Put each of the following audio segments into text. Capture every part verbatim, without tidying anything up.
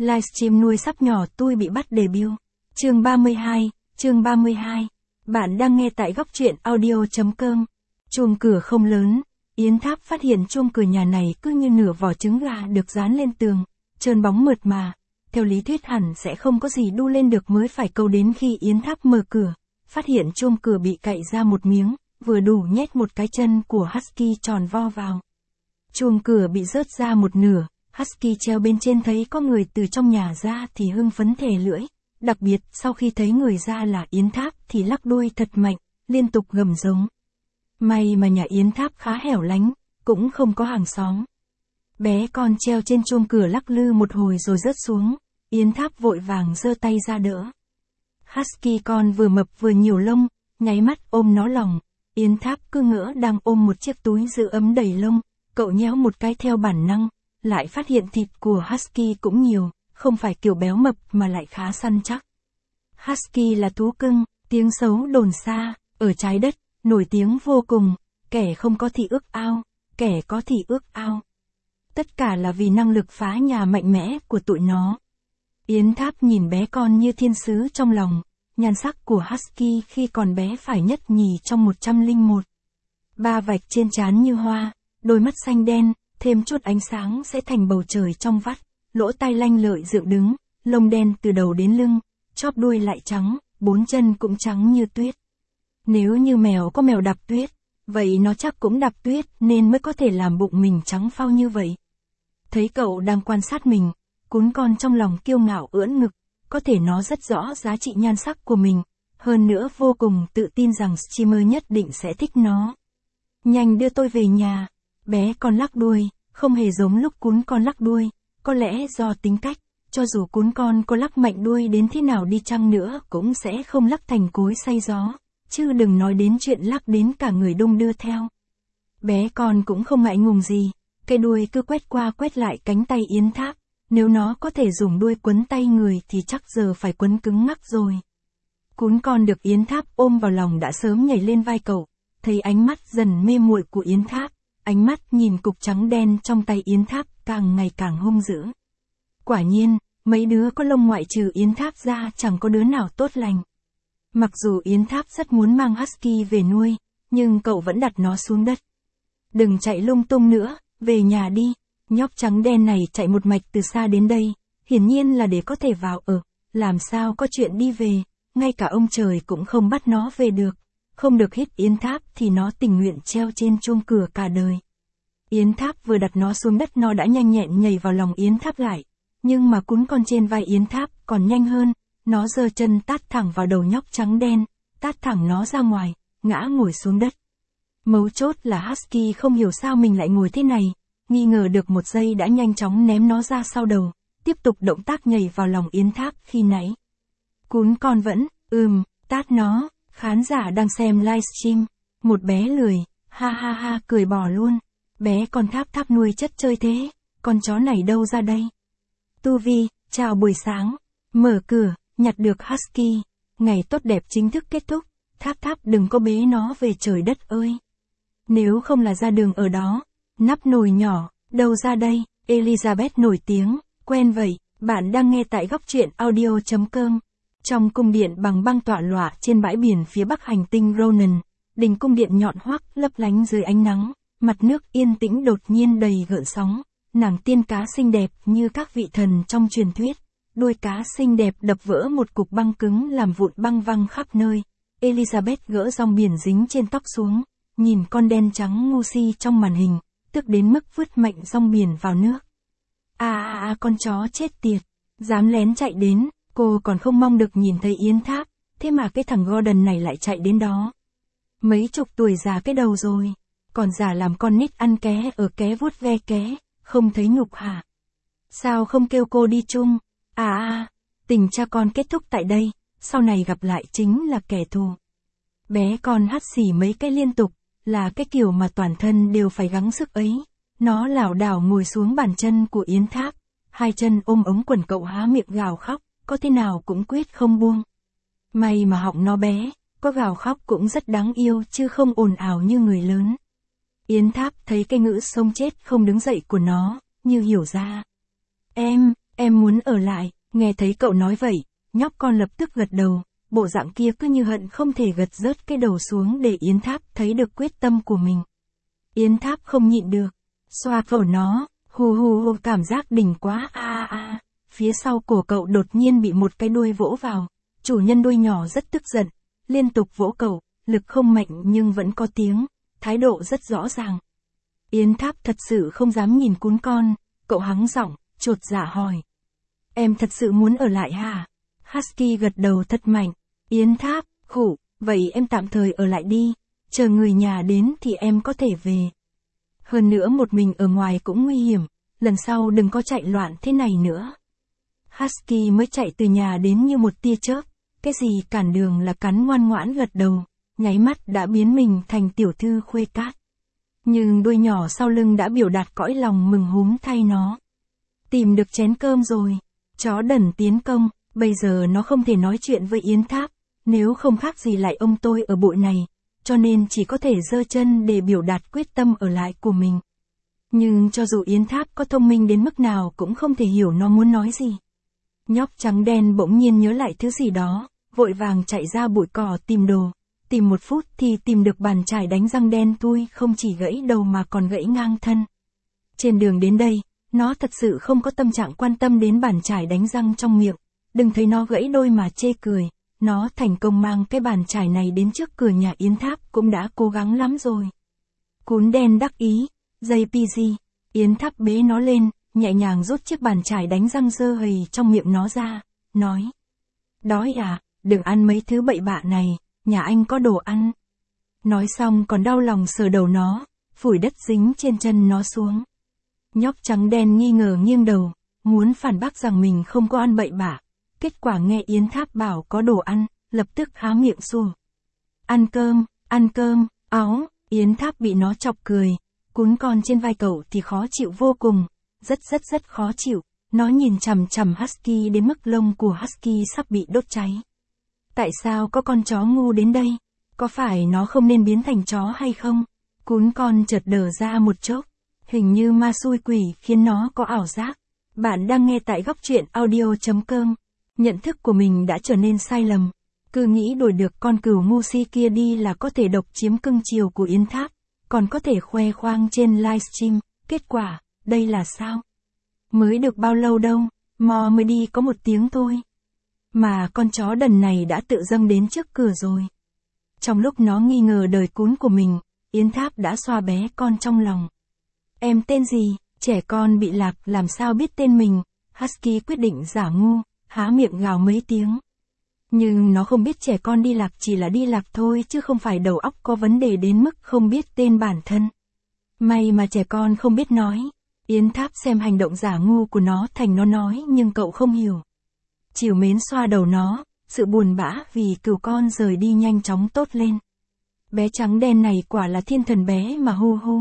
Livestream nuôi sắp nhỏ tôi bị bắt debut. Chương ba mươi hai, chương ba mươi hai. Bạn đang nghe tại góc truyện audio chấm com. Chuông cửa không lớn, Yến Tháp phát hiện chuông cửa nhà này cứ như nửa vỏ trứng gà được dán lên tường, trơn bóng mượt mà. Theo lý thuyết hẳn sẽ không có gì đu lên được mới phải, câu đến khi Yến Tháp mở cửa, phát hiện chuông cửa bị cạy ra một miếng, vừa đủ nhét một cái chân của Husky tròn vo vào. Chuông cửa bị rớt ra một nửa, Husky treo bên trên thấy có người từ trong nhà ra thì hưng phấn thè lưỡi, đặc biệt sau khi thấy người ra là Yến Tháp thì lắc đuôi thật mạnh, liên tục gầm giống. May mà nhà Yến Tháp khá hẻo lánh, cũng không có hàng xóm. Bé con treo trên chuông cửa lắc lư một hồi rồi rớt xuống, Yến Tháp vội vàng giơ tay ra đỡ. Husky con vừa mập vừa nhiều lông, nháy mắt ôm nó lòng, Yến Tháp cứ ngỡ đang ôm một chiếc túi giữ ấm đầy lông, cậu nhéo một cái theo bản năng, lại phát hiện thịt của Husky cũng nhiều, không phải kiểu béo mập mà lại khá săn chắc. Husky là thú cưng, tiếng xấu đồn xa, ở trái đất, nổi tiếng vô cùng, kẻ không có thì ước ao, kẻ có thì ước ao. Tất cả là vì năng lực phá nhà mạnh mẽ của tụi nó. Yến Tháp nhìn bé con như thiên sứ trong lòng, nhan sắc của Husky khi còn bé phải nhất nhì trong một trăm lẻ một. Ba vạch trên trán như hoa, đôi mắt xanh đen, thêm chút ánh sáng sẽ thành bầu trời trong vắt, lỗ tai lanh lợi dựng đứng, lông đen từ đầu đến lưng, chóp đuôi lại trắng, bốn chân cũng trắng như tuyết. Nếu như mèo có mèo đạp tuyết, vậy nó chắc cũng đạp tuyết nên mới có thể làm bụng mình trắng phau như vậy. Thấy cậu đang quan sát mình, cún con trong lòng kiêu ngạo ưỡn ngực, có thể nó rất rõ giá trị nhan sắc của mình, hơn nữa vô cùng tự tin rằng streamer nhất định sẽ thích nó. Nhanh đưa tôi về nhà. Bé con lắc đuôi, không hề giống lúc cún con lắc đuôi, có lẽ do tính cách, cho dù cún con có lắc mạnh đuôi đến thế nào đi chăng nữa cũng sẽ không lắc thành cối xay gió, chứ đừng nói đến chuyện lắc đến cả người đung đưa theo. Bé con cũng không ngại ngùng gì, cái đuôi cứ quét qua quét lại cánh tay Yến Tháp, nếu nó có thể dùng đuôi quấn tay người thì chắc giờ phải quấn cứng ngắc rồi. Cún con được Yến Tháp ôm vào lòng đã sớm nhảy lên vai cậu, thấy ánh mắt dần mê muội của Yến Tháp. Ánh mắt nhìn cục trắng đen trong tay Yến Tháp càng ngày càng hung dữ. Quả nhiên, mấy đứa có lông ngoại trừ Yến Tháp ra chẳng có đứa nào tốt lành. Mặc dù Yến Tháp rất muốn mang Husky về nuôi, nhưng cậu vẫn đặt nó xuống đất. Đừng chạy lung tung nữa, về nhà đi. Nhóc trắng đen này chạy một mạch từ xa đến đây, hiển nhiên là để có thể vào ở, làm sao có chuyện đi về, ngay cả ông trời cũng không bắt nó về được. Không được hít Yến Tháp thì nó tình nguyện treo trên chuông cửa cả đời. Yến Tháp vừa đặt nó xuống đất nó đã nhanh nhẹn nhảy vào lòng Yến Tháp lại. Nhưng mà cún con trên vai Yến Tháp còn nhanh hơn, nó giơ chân tát thẳng vào đầu nhóc trắng đen, tát thẳng nó ra ngoài, ngã ngồi xuống đất. Mấu chốt là Husky không hiểu sao mình lại ngồi thế này, nghi ngờ được một giây đã nhanh chóng ném nó ra sau đầu, tiếp tục động tác nhảy vào lòng Yến Tháp khi nãy. Cún con vẫn, ừm, tát nó. Khán giả đang xem livestream, một bé lười, ha ha ha cười bỏ luôn. Bé con Tháp Tháp nuôi chất chơi thế, con chó này đâu ra đây? Tu Vi, chào buổi sáng, mở cửa, nhặt được Husky, ngày tốt đẹp chính thức kết thúc, Tháp Tháp đừng có bế nó về trời đất ơi. Nếu không là ra đường ở đó, nắp nồi nhỏ, đâu ra đây? Elizabeth nổi tiếng, quen vậy, bạn đang nghe tại góc truyện audio chấm com. Trong cung điện bằng băng tọa lọa trên bãi biển phía bắc hành tinh Ronan, đỉnh cung điện nhọn hoắt lấp lánh dưới ánh nắng, mặt nước yên tĩnh đột nhiên đầy gợn sóng, nàng tiên cá xinh đẹp như các vị thần trong truyền thuyết, đuôi cá xinh đẹp đập vỡ một cục băng cứng làm vụn băng văng khắp nơi. Elizabeth gỡ rong biển dính trên tóc xuống, nhìn con đen trắng ngu si trong màn hình, tức đến mức vứt mạnh rong biển vào nước. À à à con chó chết tiệt, dám lén chạy đến. Cô còn không mong được nhìn thấy Yến Tháp, thế mà cái thằng Gordon này lại chạy đến đó. Mấy chục tuổi già cái đầu rồi, còn giả làm con nít ăn ké ở ké vuốt ve ké, không thấy nhục hả? Sao không kêu cô đi chung? À à, tình cha con kết thúc tại đây, sau này gặp lại chính là kẻ thù. Bé con hắt xì mấy cái liên tục, là cái kiểu mà toàn thân đều phải gắng sức ấy. Nó lảo đảo ngồi xuống bàn chân của Yến Tháp, hai chân ôm ống quần cậu há miệng gào khóc. Có thế nào cũng quyết không buông. May mà họng nó bé, có gào khóc cũng rất đáng yêu chứ không ồn ào như người lớn. Yến Tháp thấy cái ngữ sống chết không đứng dậy của nó, như hiểu ra. Em, Em muốn ở lại, nghe thấy cậu nói vậy, nhóc con lập tức gật đầu, bộ dạng kia cứ như hận không thể gật rớt cái đầu xuống để Yến Tháp thấy được quyết tâm của mình. Yến Tháp không nhịn được, xoa cổ nó, hù hù hù cảm giác đỉnh quá a a a. Phía sau cổ cậu đột nhiên bị một cái đuôi vỗ vào, chủ nhân đuôi nhỏ rất tức giận, liên tục vỗ cậu, lực không mạnh nhưng vẫn có tiếng, thái độ rất rõ ràng. Yến Tháp thật sự không dám nhìn cún con, cậu hắng giọng, chột dạ hỏi. Em thật sự muốn ở lại hả? Husky gật đầu thật mạnh. Yến Tháp, khủ, vậy em tạm thời ở lại đi, chờ người nhà đến thì em có thể về. Hơn nữa một mình ở ngoài cũng nguy hiểm, lần sau đừng có chạy loạn thế này nữa. Husky mới chạy từ nhà đến như một tia chớp, cái gì cản đường là cắn ngoan ngoãn gật đầu, nháy mắt đã biến mình thành tiểu thư khuê cát. Nhưng đuôi nhỏ sau lưng đã biểu đạt cõi lòng mừng húm thay nó. Tìm được chén cơm rồi, chó đần tiến công, bây giờ nó không thể nói chuyện với Yến Tháp, nếu không khác gì lại ông tôi ở bụi này, cho nên chỉ có thể giơ chân để biểu đạt quyết tâm ở lại của mình. Nhưng cho dù Yến Tháp có thông minh đến mức nào cũng không thể hiểu nó muốn nói gì. Nhóc trắng đen bỗng nhiên nhớ lại thứ gì đó, vội vàng chạy ra bụi cỏ tìm đồ, tìm một phút thì tìm được bàn chải đánh răng đen thui không chỉ gãy đầu mà còn gãy ngang thân. Trên đường đến đây, nó thật sự không có tâm trạng quan tâm đến bàn chải đánh răng trong miệng, đừng thấy nó gãy đôi mà chê cười, nó thành công mang cái bàn chải này đến trước cửa nhà Yến Tháp cũng đã cố gắng lắm rồi. Cún đen đắc ý, dây pê giê, Yến Tháp bế nó lên, nhẹ nhàng rút chiếc bàn chải đánh răng dơ hầy trong miệng nó ra, nói. Đói à, đừng ăn mấy thứ bậy bạ này, nhà anh có đồ ăn. Nói xong còn đau lòng sờ đầu nó, phủi đất dính trên chân nó xuống. Nhóc trắng đen nghi ngờ nghiêng đầu, muốn phản bác rằng mình không có ăn bậy bạ. Kết quả nghe Yến Tháp bảo có đồ ăn, lập tức há miệng sủa. Ăn cơm, ăn cơm, áo, Yến Tháp bị nó chọc cười, cún con trên vai cậu thì khó chịu vô cùng, rất rất rất khó chịu, nó nhìn chằm chằm Husky đến mức lông của Husky sắp bị đốt cháy. Tại sao có con chó ngu đến đây? Có phải nó không nên biến thành chó hay không? Cún con chợt đờ ra một chốc, hình như ma xui quỷ khiến nó có ảo giác. Bạn đang nghe tại góc truyện audio chấm com. Nhận thức của mình đã trở nên sai lầm. Cứ nghĩ đuổi được con cừu ngu si kia đi là có thể độc chiếm cưng chiều của Yến Tháp, còn có thể khoe khoang trên livestream. Kết quả, đây là sao? Mới được bao lâu đâu, mò mới đi có một tiếng thôi. Mà con chó đần này đã tự dâng đến trước cửa rồi. Trong lúc nó nghi ngờ đời cún của mình, Yến Tháp đã xoa bé con trong lòng. Em tên gì? Trẻ con bị lạc làm sao biết tên mình? Husky quyết định giả ngu, há miệng gào mấy tiếng. Nhưng nó không biết trẻ con đi lạc chỉ là đi lạc thôi chứ không phải đầu óc có vấn đề đến mức không biết tên bản thân. May mà trẻ con không biết nói. Yến Tháp xem hành động giả ngu của nó thành nó nói nhưng cậu không hiểu. Trìu mến xoa đầu nó, sự buồn bã vì cừu con rời đi nhanh chóng tốt lên. Bé trắng đen này quả là thiên thần bé mà hu hu.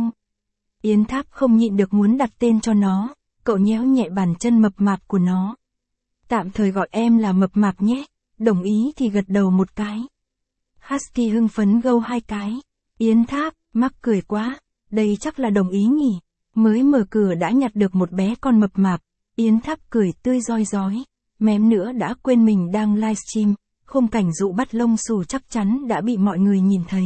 Yến Tháp không nhịn được muốn đặt tên cho nó, cậu nhéo nhẹ bàn chân mập mạp của nó. Tạm thời gọi em là mập mạp nhé, đồng ý thì gật đầu một cái. Husky hưng phấn gâu hai cái. Yến Tháp, mắc cười quá, đây chắc là đồng ý nhỉ. Mới mở cửa đã nhặt được một bé con mập mạp, Yến Tháp cười tươi rói rói, mém nữa đã quên mình đang livestream, khung cảnh dụ bắt lông xù chắc chắn đã bị mọi người nhìn thấy.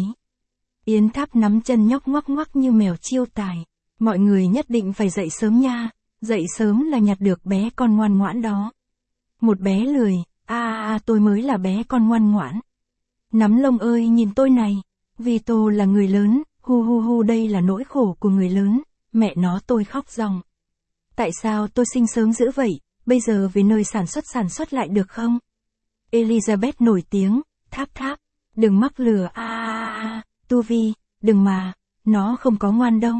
Yến Tháp nắm chân nhóc ngoắc ngoắc như mèo chiêu tài, mọi người nhất định phải dậy sớm nha, dậy sớm là nhặt được bé con ngoan ngoãn đó. Một bé lười, a a a tôi mới là bé con ngoan ngoãn. Nắm lông ơi nhìn tôi này, vì tôi là người lớn, hu hu hu đây là nỗi khổ của người lớn. Mẹ nó tôi khóc ròng. Tại sao tôi sinh sớm dữ vậy, bây giờ về nơi sản xuất sản xuất lại được không? Elizabeth nổi tiếng, Tháp Tháp, đừng mắc lừa a a a, Tu Vi, đừng mà, nó không có ngoan đâu.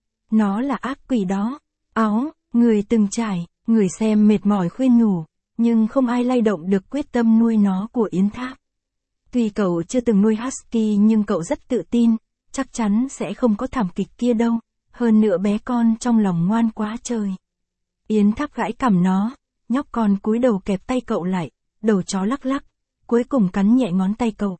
Nó là ác quỷ đó. Áo, người từng trải, người xem mệt mỏi khuyên nhủ, nhưng không ai lay động được quyết tâm nuôi nó của Yến Tháp. Tuy cậu chưa từng nuôi Husky nhưng cậu rất tự tin, chắc chắn sẽ không có thảm kịch kia đâu. Hơn nữa bé con trong lòng ngoan quá trời. Yến Tháp gãi cằm nó, nhóc con cúi đầu kẹp tay cậu lại, đầu chó lắc lắc, cuối cùng cắn nhẹ ngón tay cậu.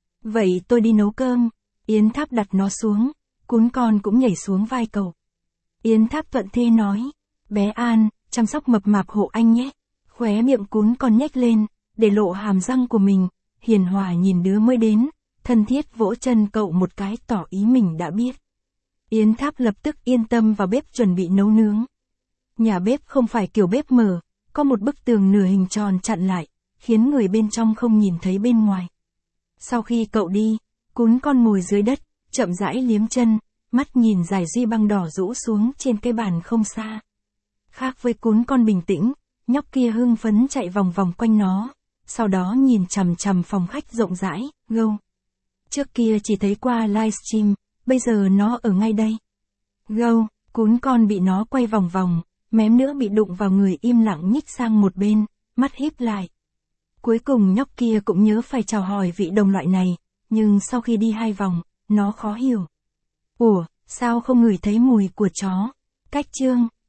Vậy tôi đi nấu cơm. Yến Tháp đặt nó xuống, cún con cũng nhảy xuống vai cậu. Yến Tháp thuận thế nói, bé An, chăm sóc mập mạp hộ anh nhé. Khóe miệng cún con nhếch lên, để lộ hàm răng của mình, hiền hòa nhìn đứa mới đến, thân thiết vỗ chân cậu một cái tỏ ý mình đã biết. Yến Tháp lập tức yên tâm vào bếp chuẩn bị nấu nướng. Nhà bếp không phải kiểu bếp mở, có một bức tường nửa hình tròn chặn lại, khiến người bên trong không nhìn thấy bên ngoài. Sau khi cậu đi, cún con ngồi dưới đất, chậm rãi liếm chân, mắt nhìn dải duy băng đỏ rũ xuống trên cái bàn không xa. Khác với cún con bình tĩnh, nhóc kia hưng phấn chạy vòng vòng quanh nó, sau đó nhìn chằm chằm phòng khách rộng rãi, gâu. Trước kia chỉ thấy qua livestream, bây giờ nó ở ngay đây. Gâu, cún con bị nó quay vòng vòng, mém nữa bị đụng vào người im lặng nhích sang một bên, mắt híp lại. Cuối cùng nhóc kia cũng nhớ phải chào hỏi vị đồng loại này, nhưng sau khi đi hai vòng, nó khó hiểu. Ủa, sao không ngửi thấy mùi của chó? Cách chương.